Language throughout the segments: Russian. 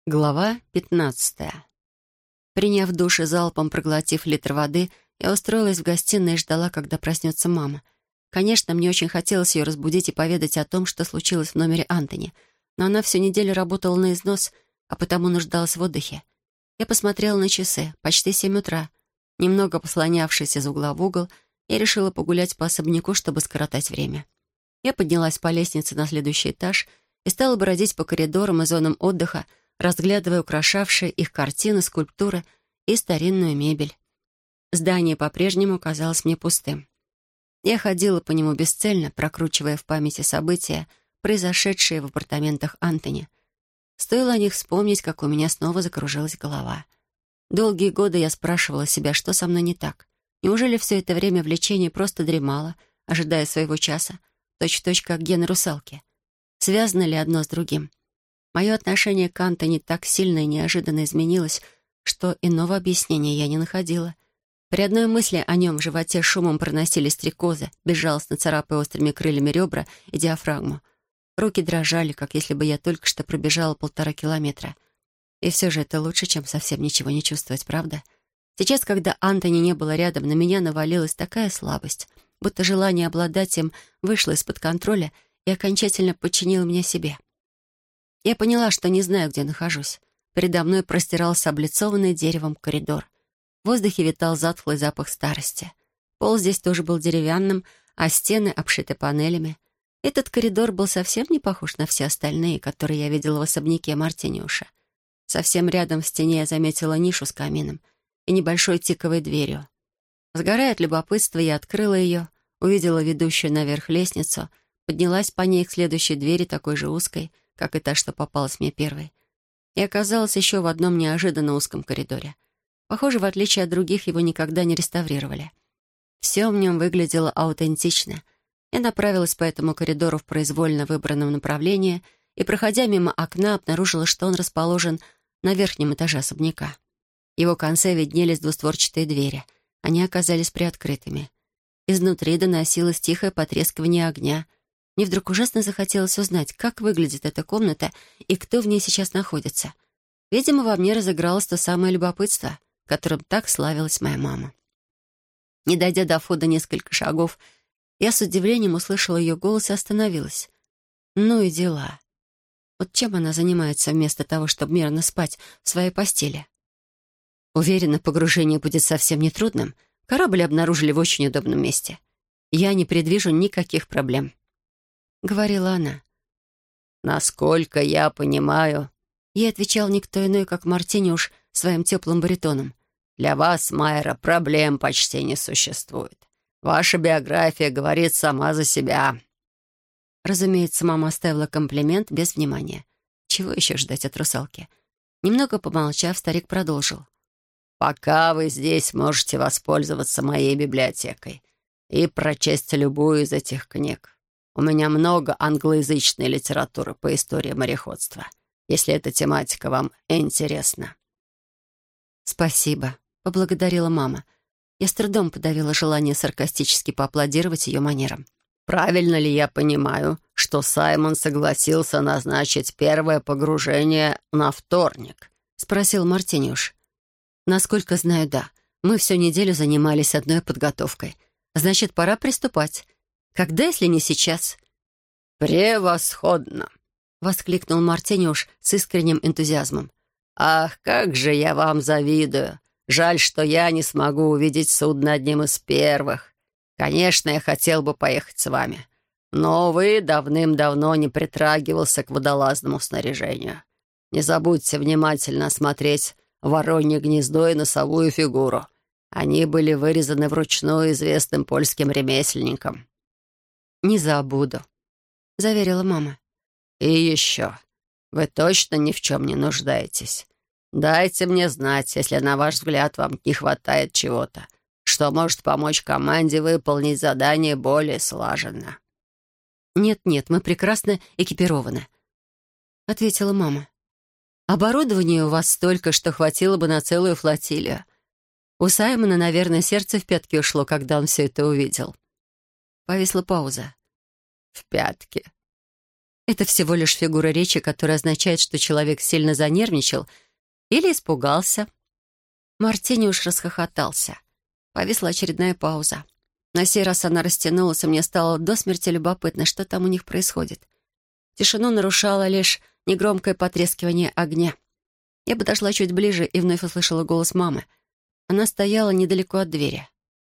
Глава 15. Приняв душ и залпом проглотив литр воды, я устроилась в гостиной и ждала, когда проснется мама. Конечно, мне очень хотелось ее разбудить и поведать о том, что случилось в номере Антони, но она всю неделю работала на износ, а потому нуждалась в отдыхе. Я посмотрела на часы, почти 7 утра. Немного послонявшись из угла в угол, я решила погулять по особняку, чтобы скоротать время. Я поднялась по лестнице на следующий этаж и стала бродить по коридорам и зонам отдыха, разглядывая украшавшие их картины, скульптуры и старинную мебель. Здание по-прежнему казалось мне пустым. Я ходила по нему бесцельно, прокручивая в памяти события, произошедшие в апартаментах Антони. Стоило о них вспомнить, как у меня снова закружилась голова. Долгие годы я спрашивала себя, что со мной не так. Неужели все это время влечение просто дремало, ожидая своего часа, точь-в-точь, как гены русалки? Связано ли одно с другим? Мое отношение к Антони так сильно и неожиданно изменилось, что иного объяснения я не находила. При одной мысли о нем в животе шумом проносились стрекозы, безжалостно царапая острыми крыльями ребра и диафрагму. Руки дрожали, как если бы я только что пробежала 1,5 километра. И все же это лучше, чем совсем ничего не чувствовать, правда? Сейчас, когда Антони не было рядом, на меня навалилась такая слабость, будто желание обладать им вышло из-под контроля и окончательно подчинило меня себе. Я поняла, что не знаю, где нахожусь. Передо мной простирался облицованный деревом коридор. В воздухе витал затхлый запах старости. Пол здесь тоже был деревянным, а стены обшиты панелями. Этот коридор был совсем не похож на все остальные, которые я видела в особняке Мартиниуша. Совсем рядом в стене я заметила нишу с камином и небольшой тиковой дверью. Сгорая от любопытства, я открыла ее, увидела ведущую наверх лестницу, поднялась по ней к следующей двери, такой же узкой, как и та, что попалась мне первой, и оказалась еще в одном неожиданно узком коридоре. Похоже, в отличие от других, его никогда не реставрировали. Все в нем выглядело аутентично. Я направилась по этому коридору в произвольно выбранном направлении и, проходя мимо окна, обнаружила, что он расположен на верхнем этаже особняка. В его конце виднелись двустворчатые двери. Они оказались приоткрытыми. Изнутри доносилось тихое потрескивание огня. Мне вдруг ужасно захотелось узнать, как выглядит эта комната и кто в ней сейчас находится. Видимо, во мне разыгралось то самое любопытство, которым так славилась моя мама. Не дойдя до входа несколько шагов, я с удивлением услышала ее голос и остановилась. Ну и дела. Вот чем она занимается вместо того, чтобы мирно спать в своей постели? Уверена, погружение будет совсем нетрудным. Корабль обнаружили в очень удобном месте. Я не предвижу никаких проблем. — говорила она. «Насколько я понимаю...» Ей отвечал никто иной, как Мартиниуш своим теплым баритоном. «Для вас, Майра, проблем почти не существует. Ваша биография говорит сама за себя». Разумеется, мама оставила комплимент без внимания. Чего еще ждать от русалки? Немного помолчав, старик продолжил. «Пока вы здесь можете воспользоваться моей библиотекой и прочесть любую из этих книг. У меня много англоязычной литературы по истории мореходства, если эта тематика вам интересна». «Спасибо», — поблагодарила мама. Я с трудом подавила желание саркастически поаплодировать ее манерам. «Правильно ли я понимаю, что Саймон согласился назначить первое погружение на вторник?» — спросил Мартиниуш. «Насколько знаю, да. Мы всю неделю занимались одной подготовкой. Значит, пора приступать. Когда, если не сейчас?» «Превосходно!» — воскликнул Мартиниуш с искренним энтузиазмом. «Ах, как же я вам завидую! Жаль, что я не смогу увидеть судно одним из первых. Конечно, я хотел бы поехать с вами, но, увы, давным-давно не притрагивался к водолазному снаряжению. Не забудьте внимательно осмотреть воронье гнездо и носовую фигуру. Они были вырезаны вручную известным польским ремесленником». «Не забуду», — заверила мама. «И еще. Вы точно ни в чем не нуждаетесь. Дайте мне знать, если, на ваш взгляд, вам не хватает чего-то, что может помочь команде выполнить задание более слаженно». «Нет-нет, мы прекрасно экипированы», — ответила мама. «Оборудования у вас столько, что хватило бы на целую флотилию. У Саймона, наверное, сердце в пятки ушло, когда он все это увидел». Повисла пауза. «В пятки?» Это всего лишь фигура речи, которая означает, что человек сильно занервничал или испугался. Мартиниуш расхохотался. Повисла очередная пауза. На сей раз она растянулась, и мне стало до смерти любопытно, что там у них происходит. Тишину нарушало лишь негромкое потрескивание огня. Я подошла чуть ближе и вновь услышала голос мамы. Она стояла недалеко от двери.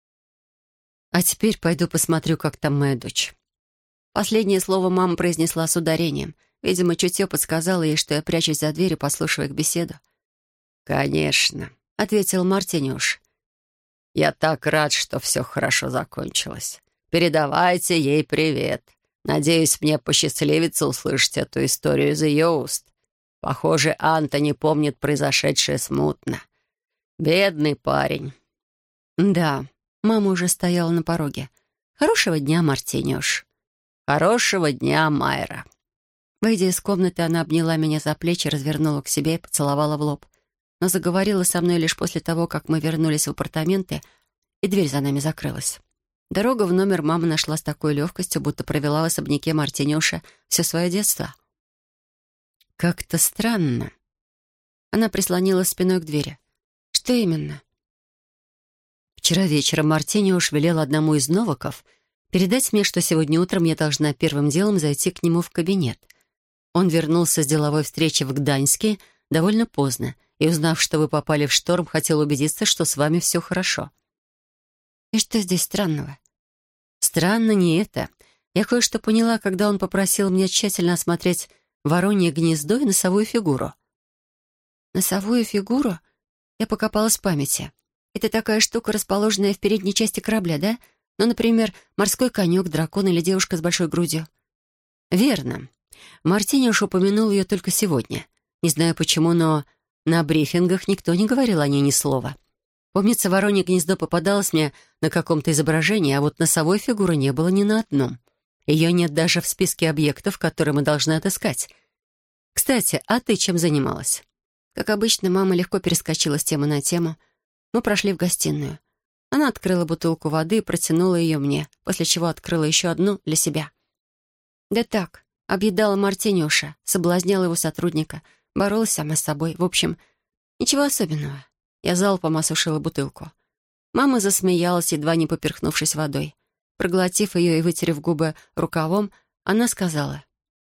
«А теперь пойду посмотрю, как там моя дочь». Последнее слово мама произнесла с ударением. Видимо, чутье подсказало ей, что я прячусь за дверью, послушивая их беседу. «Конечно», — ответил Мартиниуш. «Я так рад, что все хорошо закончилось. Передавайте ей привет. Надеюсь, мне посчастливится услышать эту историю из ее уст. Похоже, Антони помнит произошедшее смутно. Бедный парень». «Да», — мама уже стояла на пороге. «Хорошего дня, Мартиниуш». «Хорошего дня, Майра». Выйдя из комнаты, она обняла меня за плечи, развернула к себе и поцеловала в лоб. Но заговорила со мной лишь после того, как мы вернулись в апартаменты, и дверь за нами закрылась. Дорогу в номер мама нашла с такой легкостью, будто провела в особняке Мартиниуша все свое детство. «Как-то странно». Она прислонилась спиной к двери. «Что именно?» «Вчера вечером Мартиниуш велел одному из новаков передать мне, что сегодня утром я должна первым делом зайти к нему в кабинет. Он вернулся с деловой встречи в Гданьске довольно поздно, и, узнав, что вы попали в шторм, хотел убедиться, что с вами все хорошо». «И что здесь странного?» «Странно не это. Я кое-что поняла, когда он попросил меня тщательно осмотреть воронье гнездо и носовую фигуру». «Носовую фигуру?» Я покопалась в памяти. «Это такая штука, расположенная в передней части корабля, да? Ну, например, морской конек, дракон или девушка с большой грудью». «Верно. Мартиниуш упомянул ее только сегодня. Не знаю почему, но на брифингах никто не говорил о ней ни слова. Помнится, воронье гнездо попадалось мне на каком-то изображении, а вот носовой фигуры не было ни на одном. Ее нет даже в списке объектов, которые мы должны отыскать. Кстати, а ты чем занималась?» Как обычно, мама легко перескочила с темы на тему. Мы прошли в гостиную. Она открыла бутылку воды и протянула ее мне, после чего открыла еще одну для себя. «Да так, объедала Мартиниуша, соблазняла его сотрудника, боролась сама с собой. В общем, ничего особенного». Я залпом осушила бутылку. Мама засмеялась, едва не поперхнувшись водой. Проглотив ее и вытерев губы рукавом, она сказала: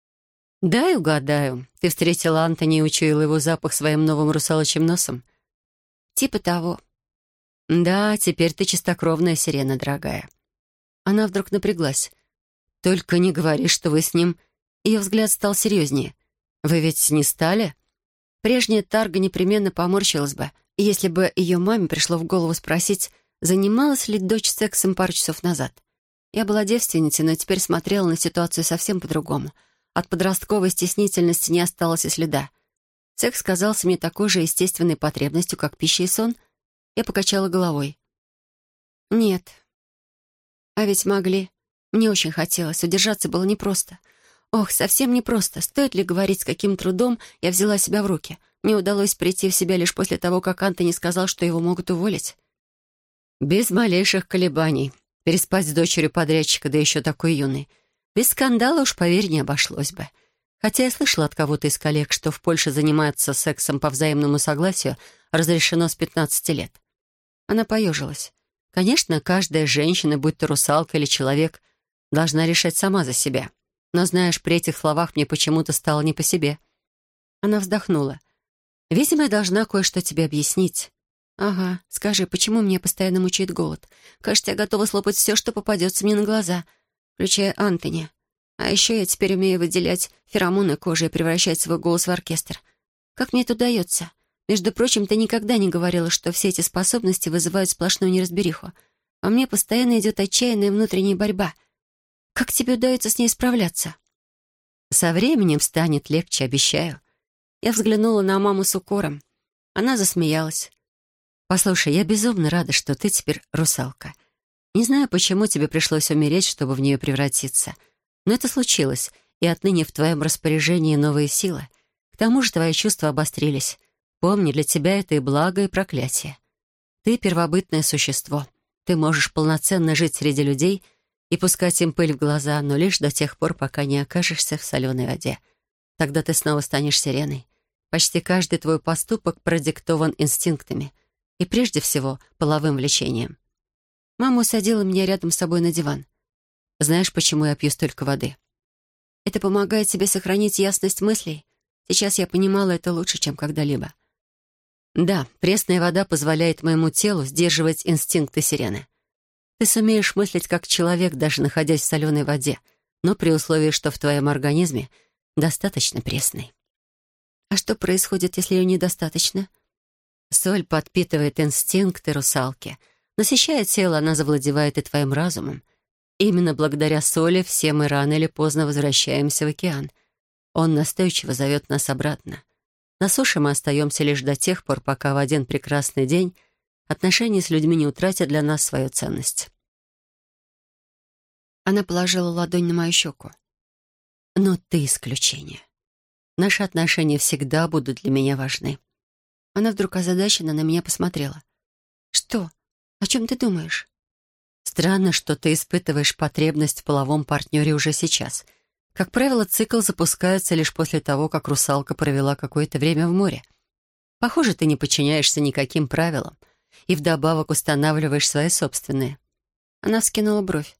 «Дай угадаю, ты встретила Антони и учуяла его запах своим новым русалочьим носом?» «Типа того». «Да, теперь ты чистокровная сирена, дорогая». Она вдруг напряглась. «Только не говори, что вы с ним...» Ее взгляд стал серьезнее. «Вы ведь не стали?» Прежняя Тарга непременно поморщилась бы, если бы ее маме пришло в голову спросить, занималась ли дочь сексом пару часов назад. Я была девственницей, но теперь смотрела на ситуацию совсем по-другому. От подростковой стеснительности не осталось и следа. Секс казался мне такой же естественной потребностью, как пища и сон. Я покачала головой. «Нет. А ведь могли. Мне очень хотелось. Удержаться было непросто. Ох, совсем непросто. Стоит ли говорить, с каким трудом я взяла себя в руки? Мне удалось прийти в себя лишь после того, как Антони сказал, что его могут уволить». Без малейших колебаний. Переспать с дочерью подрядчика, да еще такой юной. Без скандала уж, поверь, не обошлось бы. Хотя я слышала от кого-то из коллег, что в Польше заниматься сексом по взаимному согласию разрешено с 15 лет. Она поежилась. Конечно, каждая женщина, будь то русалка или человек, должна решать сама за себя. Но, знаешь, при этих словах мне почему-то стало не по себе. Она вздохнула. «Видимо, я должна кое-что тебе объяснить». «Ага, скажи, почему меня постоянно мучает голод? Кажется, я готова слопать все, что попадется мне на глаза, включая Антони. А еще я теперь умею выделять феромоны кожи и превращать свой голос в оркестр. Как мне это удается? Между прочим, ты никогда не говорила, что все эти способности вызывают сплошную неразбериху. Во мне постоянно идет отчаянная внутренняя борьба. Как тебе удается с ней справляться?» «Со временем станет легче, обещаю». Я взглянула на маму с укором. Она засмеялась. «Послушай, я безумно рада, что ты теперь русалка. Не знаю, почему тебе пришлось умереть, чтобы в нее превратиться. Но это случилось, и отныне в твоем распоряжении новые силы. К тому же твои чувства обострились. Помни, для тебя это и благо, и проклятие. Ты первобытное существо. Ты можешь полноценно жить среди людей и пускать им пыль в глаза, но лишь до тех пор, пока не окажешься в соленой воде. Тогда ты снова станешь сиреной. Почти каждый твой поступок продиктован инстинктами и, прежде всего, половым влечением. Мама усадила меня рядом с собой на диван. Знаешь, почему я пью столько воды? Это помогает тебе сохранить ясность мыслей. Сейчас я понимала это лучше, чем когда-либо. Да, пресная вода позволяет моему телу сдерживать инстинкты сирены. Ты сумеешь мыслить как человек, даже находясь в соленой воде, но при условии, что в твоем организме достаточно пресной. А что происходит, если ее недостаточно? Соль подпитывает инстинкты русалки. Насыщая тело, она завладевает и твоим разумом. Именно благодаря соли все мы рано или поздно возвращаемся в океан. Он настойчиво зовет нас обратно. На суше мы остаемся лишь до тех пор, пока в один прекрасный день отношения с людьми не утратят для нас свою ценность. Она положила ладонь на мою щеку. Но ты исключение. Наши отношения всегда будут для меня важны. Она вдруг озадаченно на меня посмотрела. Что? О чем ты думаешь? Странно, что ты испытываешь потребность в половом партнере уже сейчас. Как правило, цикл запускается лишь после того, как русалка провела какое-то время в море. Похоже, ты не подчиняешься никаким правилам и вдобавок устанавливаешь свои собственные. Она вскинула бровь.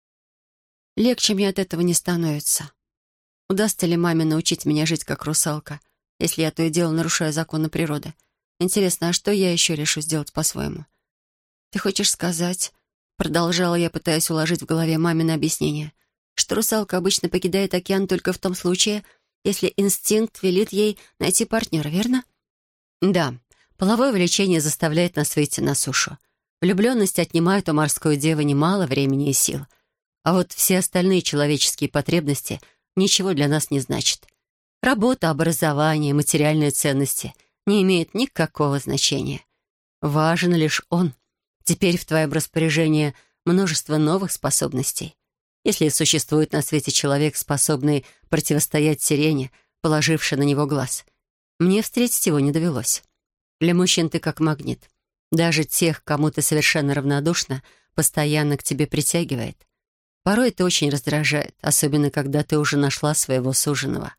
Легче мне от этого не становится. Удастся ли маме научить меня жить как русалка, если я то и дело нарушаю законы природы? Интересно, а что я еще решу сделать по-своему? Ты хочешь сказать, продолжала я, пытаясь уложить в голове мамино объяснение, что русалка обычно покидает океан только в том случае, если инстинкт велит ей найти партнера, верно? Да, половое влечение заставляет нас выйти на сушу. Влюбленность отнимает у морской девы немало времени и сил. А вот все остальные человеческие потребности ничего для нас не значат. Работа, образование, материальные ценности не имеют никакого значения. Важен лишь он. Теперь в твоем распоряжении множество новых способностей. Если существует на свете человек, способный противостоять сирене, положивший на него глаз, мне встретить его не довелось. Для мужчин ты как магнит. Даже тех, кому ты совершенно равнодушна, постоянно к тебе притягивает. Порой это очень раздражает, особенно когда ты уже нашла своего суженого.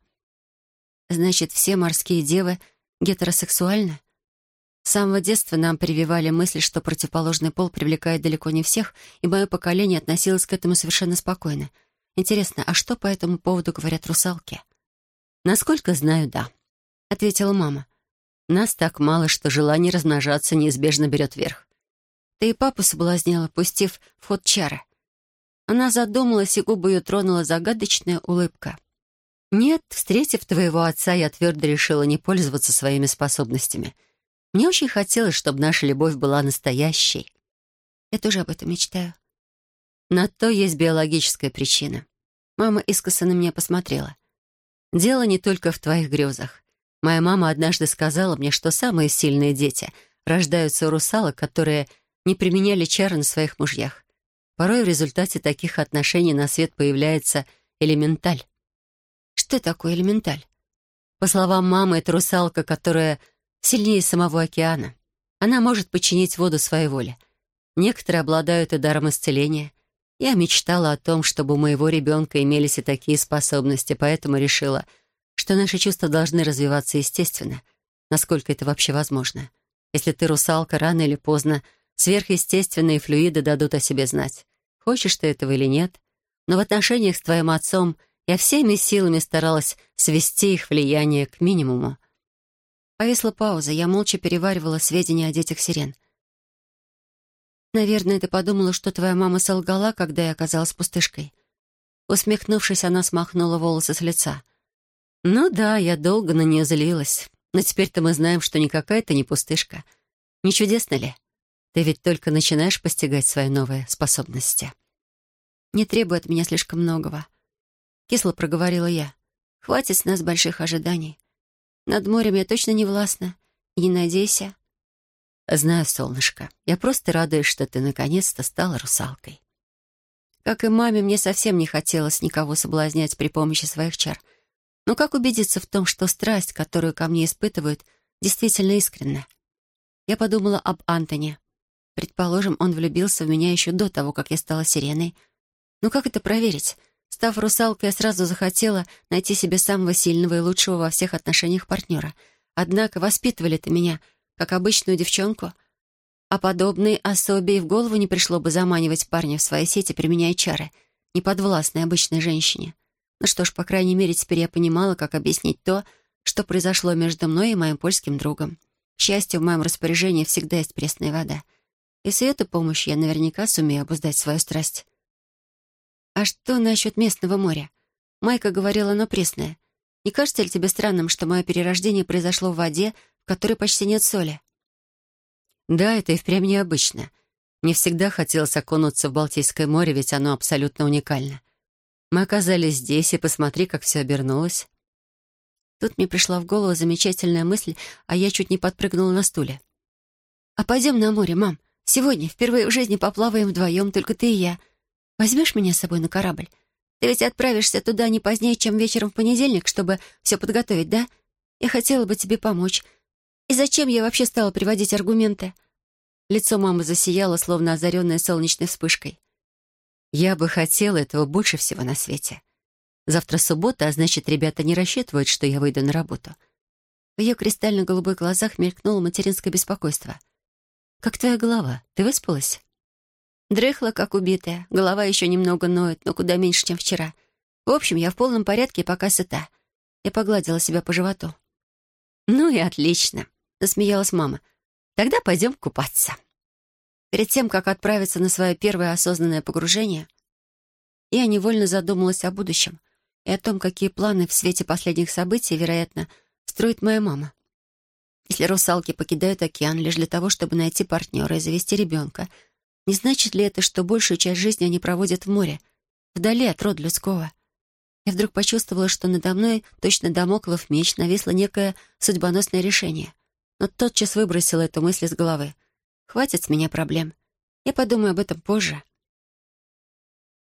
Значит, все морские девы гетеросексуальны? С самого детства нам прививали мысль, что противоположный пол привлекает далеко не всех, и мое поколение относилось к этому совершенно спокойно. Интересно, а что по этому поводу говорят русалки? «Насколько знаю, да», — ответила мама. «Нас так мало, что желание размножаться неизбежно берет верх. Ты и папу соблазнила, пустив в ход чары». Она задумалась, и губы ее тронула загадочная улыбка. «Нет, встретив твоего отца, я твердо решила не пользоваться своими способностями. Мне очень хотелось, чтобы наша любовь была настоящей. Я тоже об этом мечтаю. На то есть биологическая причина». Мама искоса на меня посмотрела. «Дело не только в твоих грезах. Моя мама однажды сказала мне, что самые сильные дети рождаются у русалок, которые не применяли чары на своих мужьях. Порой в результате таких отношений на свет появляется элементаль». «Что такое элементаль?» По словам мамы, это русалка, которая сильнее самого океана. Она может подчинить воду своей воле. Некоторые обладают и даром исцеления. Я мечтала о том, чтобы у моего ребенка имелись и такие способности, поэтому решила, что наши чувства должны развиваться естественно, насколько это вообще возможно. Если ты русалка, рано или поздно сверхъестественные флюиды дадут о себе знать. Хочешь ты этого или нет. Но в отношениях с твоим отцом я всеми силами старалась свести их влияние к минимуму. Повисла пауза, я молча переваривала сведения о детях сирен. «Наверное, ты подумала, что твоя мама солгала, когда я оказалась пустышкой». Усмехнувшись, она смахнула волосы с лица. «Ну да, я долго на нее злилась. Но теперь-то мы знаем, что никакая ты не пустышка. Не чудесно ли? Ты ведь только начинаешь постигать свои новые способности». «Не требуй от меня слишком многого», — кисло проговорила я. «Хватит с нас больших ожиданий. Над морем я точно не властна. И не надейся». «Знаю, солнышко. Я просто радуюсь, что ты наконец-то стала русалкой». Как и маме, мне совсем не хотелось никого соблазнять при помощи своих чар. Но как убедиться в том, что страсть, которую ко мне испытывают, действительно искренна? Я подумала об Антоне. Предположим, он влюбился в меня еще до того, как я стала сиреной. Но как это проверить? Став русалкой, я сразу захотела найти себе самого сильного и лучшего во всех отношениях партнера. Однако воспитывали-то меня, как обычную девчонку. А подобной особе и в голову не пришло бы заманивать парня в свои сети, применяя чары, неподвластной обычной женщине. Ну что ж, по крайней мере, теперь я понимала, как объяснить то, что произошло между мной и моим польским другом. К счастью, в моем распоряжении всегда есть пресная вода. И с ее помощью я наверняка сумею обуздать свою страсть. «А что насчет местного моря? Майка говорила, оно пресное. Не кажется ли тебе странным, что мое перерождение произошло в воде, в которой почти нет соли?» Да, это и впрямь необычно. Мне всегда хотелось окунуться в Балтийское море, ведь оно абсолютно уникально. Мы оказались здесь, и посмотри, как все обернулось. Тут мне пришла в голову замечательная мысль, а я чуть не подпрыгнула на стуле. «А пойдем на море, мам. Сегодня впервые в жизни поплаваем вдвоем, только ты и я. Возьмешь меня с собой на корабль? Ты ведь отправишься туда не позднее, чем вечером в понедельник, чтобы все подготовить, да? Я хотела бы тебе помочь. И зачем я вообще стала приводить аргументы?» Лицо мамы засияло, словно озаренное солнечной вспышкой. Я бы хотела этого больше всего на свете. Завтра суббота, а значит, ребята не рассчитывают, что я выйду на работу. В ее кристально-голубых глазах мелькнуло материнское беспокойство. «Как твоя голова? Ты выспалась?» Дрыхла, как убитая. Голова еще немного ноет, но куда меньше, чем вчера. В общем, я в полном порядке и пока сыта. Я погладила себя по животу. «Ну и отлично», — засмеялась мама. «Тогда пойдем купаться». Перед тем, как отправиться на свое первое осознанное погружение, я невольно задумалась о будущем и о том, какие планы в свете последних событий, вероятно, строит моя мама. Если русалки покидают океан лишь для того, чтобы найти партнера и завести ребенка, не значит ли это, что большую часть жизни они проводят в море, вдали от рода людского? Я вдруг почувствовала, что надо мной, точно дамоклов меч, нависло некое судьбоносное решение. Но тотчас выбросила эту мысль из головы. Хватит с меня проблем. Я подумаю об этом позже.